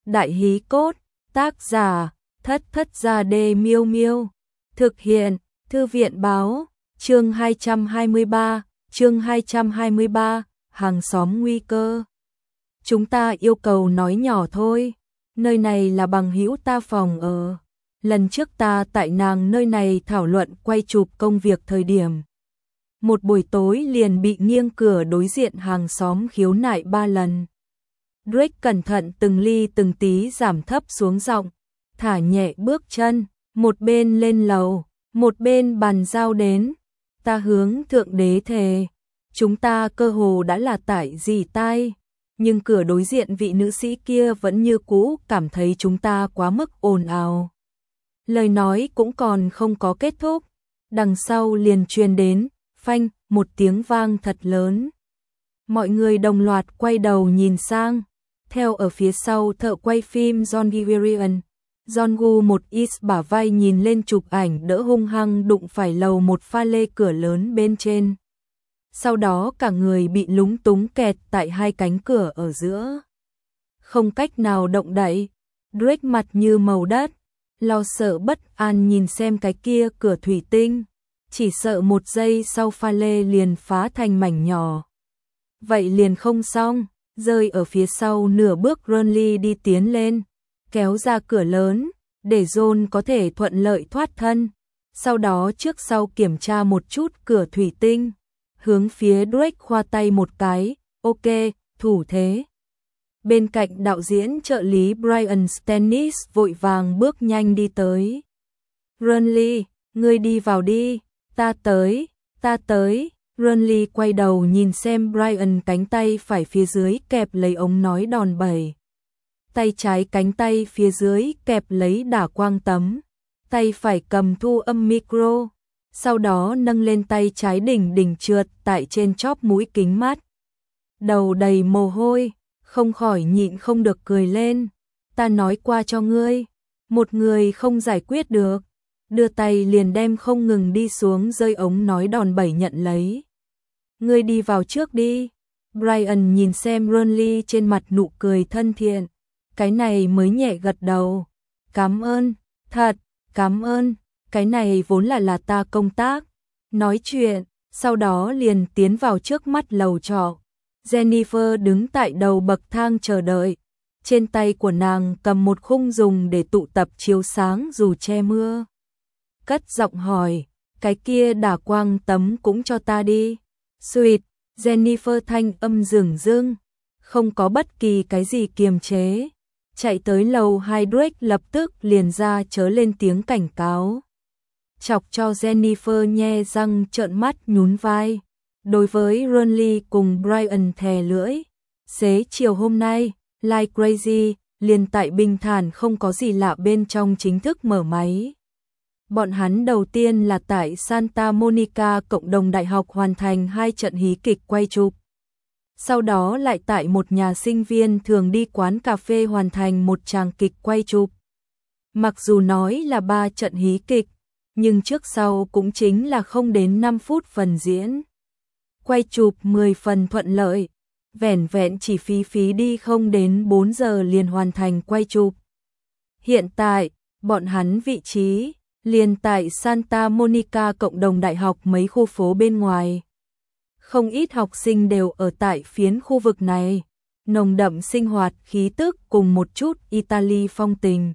Đại hí cốt, tác giả, Thất Thất Gia Đê Miêu Miêu. Thực hiện, Thư viện báo, chương 223, hàng xóm nguy cơ. Chúng ta yêu cầu nói nhỏ thôi, nơi này là bằng hữu ta phòng ở. Lần trước ta tại nàng nơi này thảo luận quay chụp công việc thời điểm. Một buổi tối liền bị nghiêng cửa đối diện hàng xóm khiếu nại 3 lần. Drake cẩn thận từng ly từng tí giảm thấp xuống giọng, thả nhẹ bước chân, một bên lên lầu, một bên bàn giao đến. Ta hướng thượng đế thề, chúng ta cơ hồ đã là tại dì tai, nhưng cửa đối diện vị nữ sĩ kia vẫn như cũ cảm thấy chúng ta quá mức ồn ào. Lời nói cũng còn không có kết thúc, đằng sau liền truyền đến, phanh, một tiếng vang thật lớn. Mọi người đồng loạt quay đầu nhìn sang, theo ở phía sau thợ quay phim John Giverian. John Gu một ít bả vai nhìn lên chụp ảnh đỡ hung hăng đụng phải lầu một pha lê cửa lớn bên trên. Sau đó cả người bị lúng túng kẹt tại hai cánh cửa ở giữa. Không cách nào động đậy, Drake mặt như màu đất, lo sợ bất an nhìn xem cái kia cửa thủy tinh, chỉ sợ một giây sau pha lê liền phá thành mảnh nhỏ. Vậy liền không xong, rơi ở phía sau nửa bước Ronly đi tiến lên, kéo ra cửa lớn, để John có thể thuận lợi thoát thân. Sau đó trước sau kiểm tra một chút cửa thủy tinh, hướng phía Drake khoa tay một cái, ok, thủ thế. Bên cạnh đạo diễn trợ lý Brian Stennis vội vàng bước nhanh đi tới. Ronly, ngươi đi vào đi, ta tới. Ronly quay đầu nhìn xem Brian, cánh tay phải phía dưới kẹp lấy ống nói đòn bẩy. Tay trái cánh tay phía dưới kẹp lấy đả quang tấm, tay phải cầm thu âm micro, sau đó nâng lên tay trái đỉnh trượt tại trên chóp mũi kính mắt. Đầu đầy mồ hôi, không khỏi nhịn không được cười lên. Ta nói qua cho ngươi, một người không giải quyết được, đưa tay liền đem không ngừng đi xuống rơi ống nói đòn bẩy nhận lấy. Ngươi đi vào trước đi. Brian nhìn xem Ronly trên mặt nụ cười thân thiện, cái này mới nhẹ gật đầu. Cảm ơn, thật, cảm ơn, cái này vốn là ta công tác. Nói chuyện, sau đó liền tiến vào trước mắt lầu trọ. Jennifer đứng tại đầu bậc thang chờ đợi, trên tay của nàng cầm một khung dùng để tụ tập chiếu sáng dù che mưa. Cất giọng hỏi, cái kia đả quang tấm cũng cho ta đi. Sweet, Jennifer thanh âm dửng dưng, không có bất kỳ cái gì kiềm chế. Chạy tới lầu 2, Drake lập tức liền ra chớ lên tiếng cảnh cáo, chọc cho Jennifer nhe răng trợn mắt nhún vai. Đối với Ronly cùng Brian thè lưỡi, xế chiều hôm nay, Like Crazy liền tại bình thản không có gì lạ bên trong chính thức mở máy. Bọn hắn đầu tiên là tại Santa Monica Cộng đồng đại học hoàn thành 2 trận hí kịch quay chụp. Sau đó lại tại một nhà sinh viên thường đi quán cà phê hoàn thành một tràng kịch quay chụp. Mặc dù nói là 3 trận hí kịch, nhưng trước sau cũng chính là không đến 5 phút phần diễn. Quay chụp 10 phần thuận lợi, vẻn vẹn chỉ phí đi không đến 4 giờ liền hoàn thành quay chụp. Hiện tại, bọn hắn vị trí liền tại Santa Monica Cộng đồng đại học mấy khu phố bên ngoài. Không ít học sinh đều ở tại phiến khu vực này, nồng đậm sinh hoạt khí tức cùng một chút Italy phong tình.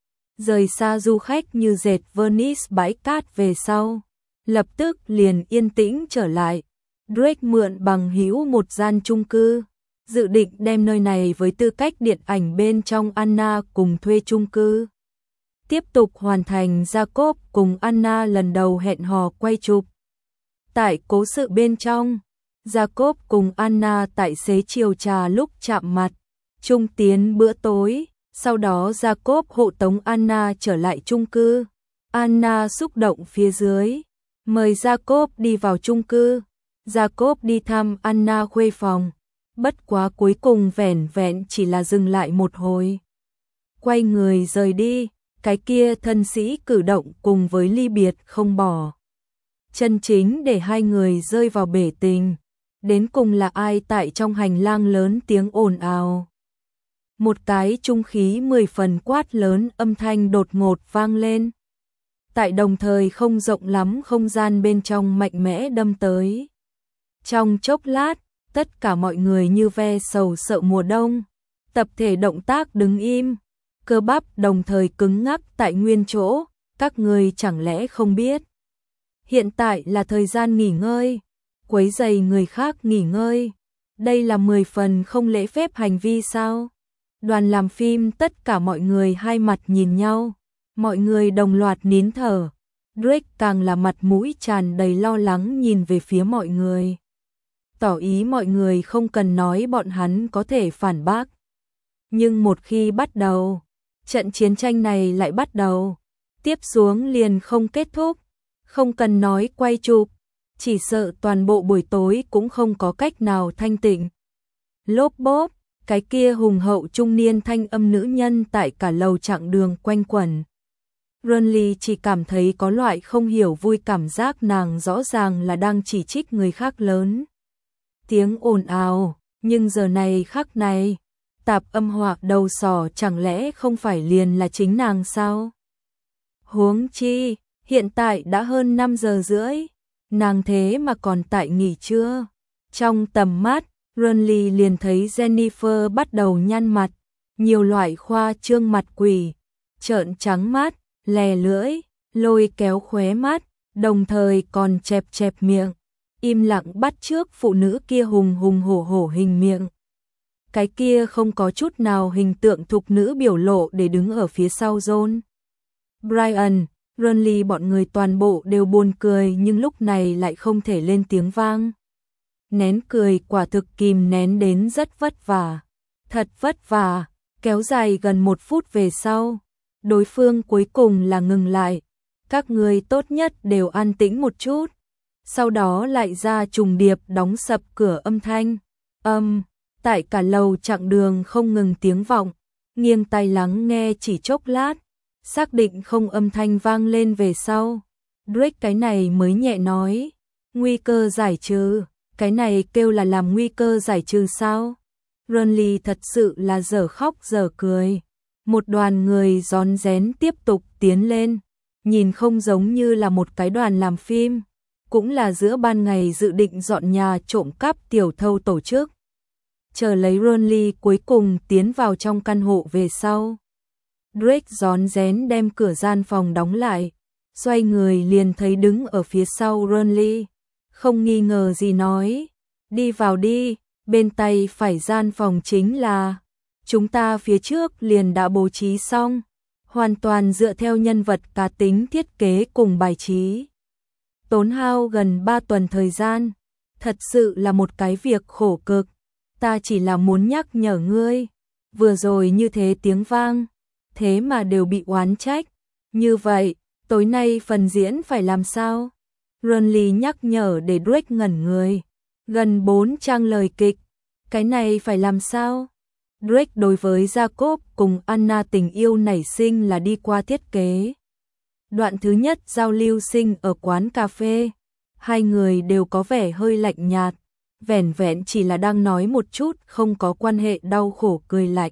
Rời xa du khách như dệt Venice bãi cát về sau, lập tức liền yên tĩnh trở lại. Drake mượn bằng hữu một gian chung cư, dự định đem nơi này với tư cách điện ảnh bên trong Anna cùng thuê chung cư. Tiếp tục hoàn thành Jacob cùng Anna lần đầu hẹn hò quay chụp. Tại cố sự bên trong, Jacob cùng Anna tại xế chiều trà lúc chạm mặt, chung tiến bữa tối, sau đó Jacob hộ tống Anna trở lại chung cư. Anna xúc động phía dưới, mời Jacob đi vào chung cư. Jacob đi thăm Anna khuê phòng, bất quá cuối cùng vẻn vẹn chỉ là dừng lại một hồi. Quay người rời đi, cái kia thân sĩ cử động cùng với ly biệt không bỏ. Chân chính để hai người rơi vào bể tình, đến cùng là ai tại trong hành lang lớn tiếng ồn ào. Một cái trung khí 10 phần quát lớn âm thanh đột ngột vang lên. Tại đồng thời không rộng lắm không gian bên trong mạnh mẽ đâm tới. Trong chốc lát, tất cả mọi người như ve sầu sợ mùa đông, tập thể động tác đứng im, cơ bắp đồng thời cứng ngắc tại nguyên chỗ, các người chẳng lẽ không biết. Hiện tại là thời gian nghỉ ngơi, quấy rầy người khác nghỉ ngơi. Đây là 10 phần không lễ phép hành vi sao? Đoàn làm phim tất cả mọi người hai mặt nhìn nhau, mọi người đồng loạt nín thở. Drake càng là mặt mũi tràn đầy lo lắng nhìn về phía mọi người. Tỏ ý mọi người không cần nói bọn hắn có thể phản bác. Nhưng một khi bắt đầu, trận chiến tranh này lại bắt đầu. Tiếp xuống liền không kết thúc, không cần nói quay chụp, chỉ sợ toàn bộ buổi tối cũng không có cách nào thanh tịnh. Lốp bốp, cái kia hùng hậu trung niên thanh âm nữ nhân tại cả lầu chặng đường quanh quẩn. Renly chỉ cảm thấy có loại không hiểu vui cảm giác nàng rõ ràng là đang chỉ trích người khác lớn. Tiếng ồn ào, nhưng giờ này khắc này, tạp âm hoặc đầu sỏ chẳng lẽ không phải liền là chính nàng sao? Huống chi, hiện tại đã hơn 5 giờ rưỡi, nàng thế mà còn tại nghỉ trưa. Trong tầm mắt, Renly liền thấy Jennifer bắt đầu nhăn mặt, nhiều loại khoa trương mặt quỷ, trợn trắng mắt, lè lưỡi, lôi kéo khóe mắt, đồng thời còn chẹp chẹp miệng, im lặng bắt chước phụ nữ kia hùng hùng hổ hổ hình miệng. Cái kia không có chút nào hình tượng thục nữ biểu lộ để đứng ở phía sau John. Brian, Renly bọn người toàn bộ đều buồn cười nhưng lúc này lại không thể lên tiếng vang. Nén cười quả thực kìm nén đến rất vất vả. Thật vất vả, kéo dài gần 1 phút về sau. Đối phương cuối cùng là ngừng lại. Các người tốt nhất đều an tĩnh một chút. Sau đó lại ra trùng điệp đóng sập cửa âm thanh. Tại cả lầu chặng đường không ngừng tiếng vọng. Nghiêng tai lắng nghe chỉ chốc lát. Xác định không âm thanh vang lên về sau. Drake cái này mới nhẹ nói. Nguy cơ giải trừ. Cái này kêu là làm nguy cơ giải trừ sao? Renly thật sự là dở khóc dở cười. Một đoàn người rón rén tiếp tục tiến lên. Nhìn không giống như là một cái đoàn làm phim. Cũng là giữa ban ngày dự định dọn nhà trộm cắp tiểu thâu tổ chức. Chờ lấy Renly cuối cùng tiến vào trong căn hộ về sau. Drake rón rén đem cửa gian phòng đóng lại. Xoay người liền thấy đứng ở phía sau Renly. Không nghi ngờ gì nói. Đi vào đi, bên tay phải gian phòng chính là. Chúng ta phía trước liền đã bố trí xong. Hoàn toàn dựa theo nhân vật cá tính thiết kế cùng bài trí. Tốn hao gần 3 tuần thời gian. Thật sự là một cái việc khổ cực. Ta chỉ là muốn nhắc nhở ngươi. Vừa rồi như thế tiếng vang. Thế mà đều bị oán trách. Như vậy, tối nay phần diễn phải làm sao? Renly nhắc nhở để Drake ngẩn người. Gần 4 trang lời kịch. Cái này phải làm sao? Drake đối với Jacob cùng Anna tình yêu nảy sinh là đi qua thiết kế. Đoạn thứ nhất giao lưu sinh ở quán cà phê. Hai người đều có vẻ hơi lạnh nhạt. Vẻn vẹn chỉ là đang nói một chút không có quan hệ đau khổ cười lạnh.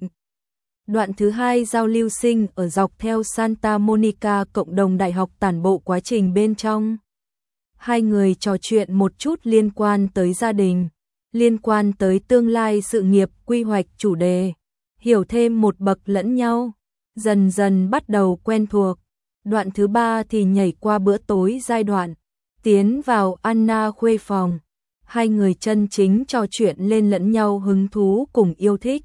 Đoạn thứ hai giao lưu sinh ở dọc theo Santa Monica cộng đồng đại học tản bộ quá trình bên trong. Hai người trò chuyện một chút liên quan tới gia đình, liên quan tới tương lai sự nghiệp quy hoạch chủ đề, hiểu thêm một bậc lẫn nhau, dần dần bắt đầu quen thuộc. Đoạn thứ ba thì nhảy qua bữa tối giai đoạn, tiến vào Anna khuê phòng. Hai người chân chính trò chuyện lên lẫn nhau hứng thú cùng yêu thích.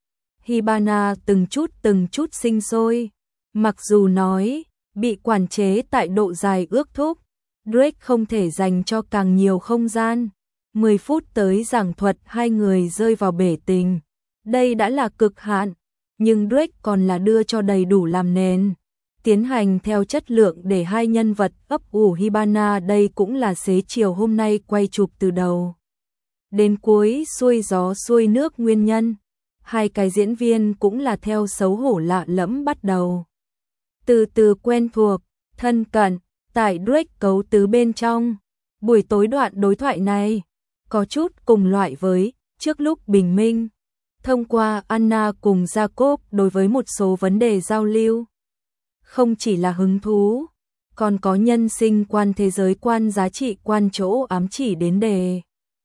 Hibana từng chút sinh sôi, mặc dù nói bị quản chế tại độ dài ước thúc, Drake không thể dành cho càng nhiều không gian. 10 phút tới giảng thuật hai người rơi vào bể tình. Đây đã là cực hạn, nhưng Drake còn là đưa cho đầy đủ làm nền. Tiến hành theo chất lượng để hai nhân vật ấp ủ Hibana đây cũng là xế chiều hôm nay quay chụp từ đầu. Đến cuối xuôi gió xuôi nước nguyên nhân. Hai cái diễn viên cũng là theo xấu hổ lạ lẫm bắt đầu. Từ từ quen thuộc, thân cận, tại Drake cấu tứ bên trong. Buổi tối đoạn đối thoại này, có chút cùng loại với trước lúc bình minh. Thông qua Anna cùng Jacob đối với một số vấn đề giao lưu, không chỉ là hứng thú, còn có nhân sinh quan, thế giới quan, giá trị quan, chỗ ám chỉ đến đề.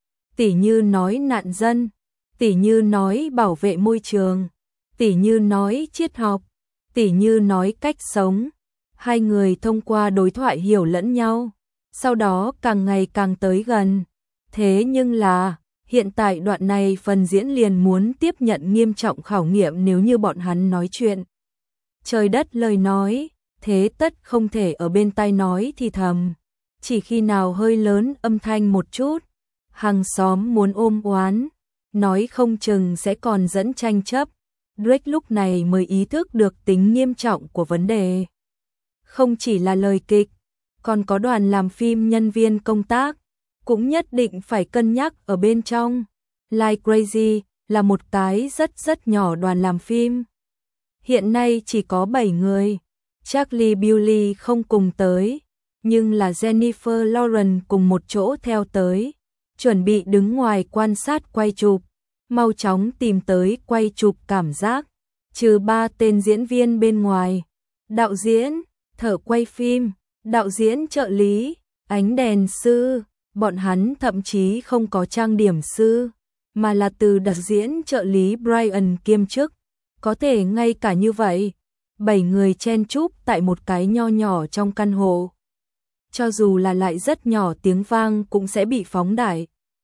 Tỉ như nói nạn dân, tỉ như nói bảo vệ môi trường, tỉ như nói triết học, tỉ như nói cách sống. Hai người thông qua đối thoại hiểu lẫn nhau, sau đó càng ngày càng tới gần. Thế nhưng là, hiện tại đoạn này phần diễn liền muốn tiếp nhận nghiêm trọng khảo nghiệm nếu như bọn hắn nói chuyện. Trời đất lời nói, thế tất không thể ở bên tai nói thì thầm. Chỉ khi nào hơi lớn âm thanh một chút, hàng xóm muốn ôm oán, nói không chừng sẽ còn dẫn tranh chấp. Drake lúc này mới ý thức được tính nghiêm trọng của vấn đề. Không chỉ là lời kịch, còn có đoàn làm phim, nhân viên công tác, cũng nhất định phải cân nhắc ở bên trong. Like Crazy là một cái rất nhỏ đoàn làm phim. Hiện nay chỉ có 7 người. Charlie Bewley không cùng tới, nhưng là Jennifer Lawrence cùng một chỗ theo tới, chuẩn bị đứng ngoài quan sát quay chụp, mau chóng tìm tới quay chụp cảm giác. Trừ 3 tên diễn viên bên ngoài, đạo diễn, thợ quay phim, đạo diễn trợ lý, ánh đèn sư, bọn hắn thậm chí không có trang điểm sư, mà là từ đạo diễn trợ lý Brian kiêm chức. Có thể ngay cả như vậy, 7 người chen chúc tại một cái nho nhỏ trong căn hộ. Cho dù là lại rất nhỏ, tiếng vang cũng sẽ bị phóng đại.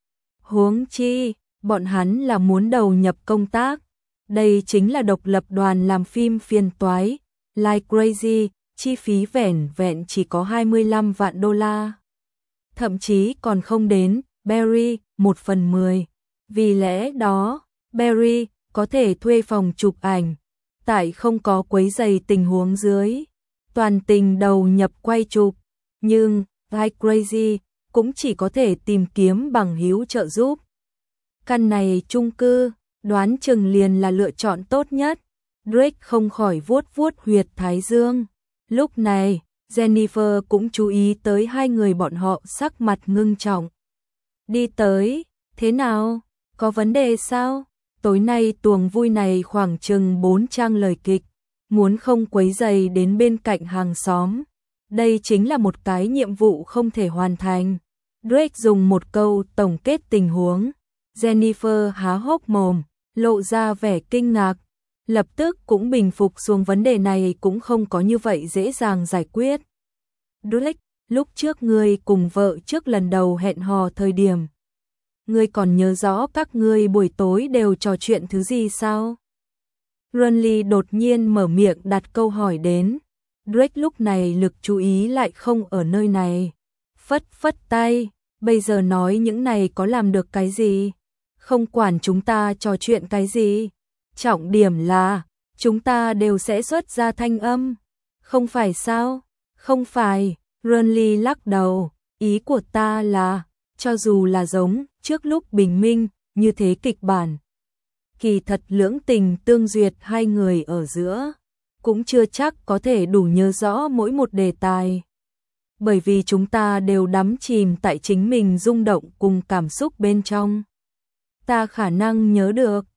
Huống chi, bọn hắn là muốn đầu nhập công tác. Đây chính là độc lập đoàn làm phim phiền toái. Like Crazy, chi phí vẻn vẹn chỉ có 25 vạn đô la. Thậm chí còn không đến Barry 1/10. Vì lẽ đó, Barry có thể thuê phòng chụp ảnh, tại không có quấy rầy tình huống dưới, toàn tình đầu nhập quay chụp. Nhưng Like Crazy cũng chỉ có thể tìm kiếm bằng hữu trợ giúp. Căn này chung cư, đoán chừng liền là lựa chọn tốt nhất. Drake không khỏi vuốt huyệt thái dương. Lúc này, Jennifer cũng chú ý tới hai người bọn họ sắc mặt ngưng trọng. Đi tới, thế nào? Có vấn đề sao? Tối nay tuồng vui này khoảng chừng 4 trang lời kịch, muốn không quấy rầy đến bên cạnh hàng xóm. Đây chính là một cái nhiệm vụ không thể hoàn thành. Drake dùng một câu tổng kết tình huống. Jennifer há hốc mồm, lộ ra vẻ kinh ngạc. Lập tức cũng bình phục xuống, vấn đề này cũng không có như vậy dễ dàng giải quyết. Drake, lúc trước ngươi cùng vợ trước lần đầu hẹn hò thời điểm, ngươi còn nhớ rõ các ngươi buổi tối đều trò chuyện thứ gì sao? Runley đột nhiên mở miệng đặt câu hỏi đến. Drake lúc này lực chú ý lại không ở nơi này. Phất tay, bây giờ nói những này có làm được cái gì? Không quản chúng ta trò chuyện cái gì. Trọng điểm là, chúng ta đều sẽ xuất ra thanh âm. Không phải sao? Không phải, Runley lắc đầu. Ý của ta là, cho dù là giống trước lúc bình minh, như thế kịch bản, kỳ thật lưỡng tình tương duyệt hai người ở giữa, cũng chưa chắc có thể đủ nhớ rõ mỗi một đề tài. Bởi vì chúng ta đều đắm chìm tại chính mình rung động cùng cảm xúc bên trong. Ta khả năng nhớ được,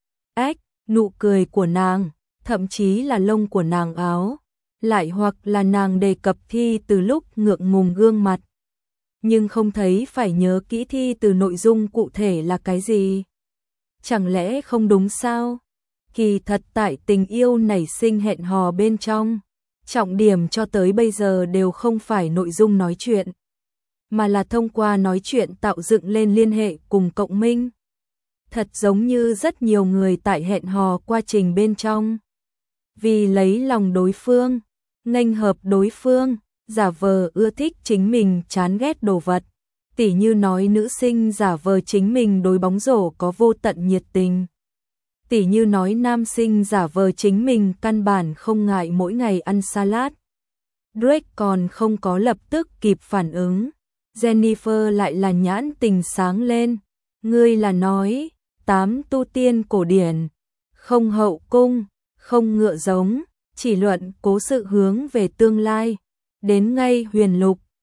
nụ cười của nàng, thậm chí là lông của nàng áo, lại hoặc là nàng đề cập thi từ lúc ngượng ngùng gương mặt. Nhưng không thấy phải nhớ kỹ thi từ nội dung cụ thể là cái gì. Chẳng lẽ không đúng sao? Kỳ thật tại tình yêu nảy sinh hẹn hò bên trong, trọng điểm cho tới bây giờ đều không phải nội dung nói chuyện, mà là thông qua nói chuyện tạo dựng lên liên hệ cùng cộng minh. Thật giống như rất nhiều người tại hẹn hò quá trình bên trong, vì lấy lòng đối phương, nghênh hợp đối phương, giả vờ ưa thích chính mình chán ghét đồ vật. Tỉ như nói nữ sinh giả vờ chính mình đối bóng rổ có vô tận nhiệt tình. Tỉ như nói nam sinh giả vờ chính mình căn bản không ngại mỗi ngày ăn salad. Drake còn không có lập tức kịp phản ứng. Jennifer lại là nhãn tình sáng lên. Ngươi là nói, 8 tu tiên cổ điển, không hậu cung, không ngựa giống, chỉ luận cố sự hướng về tương lai, đến ngay huyền lục,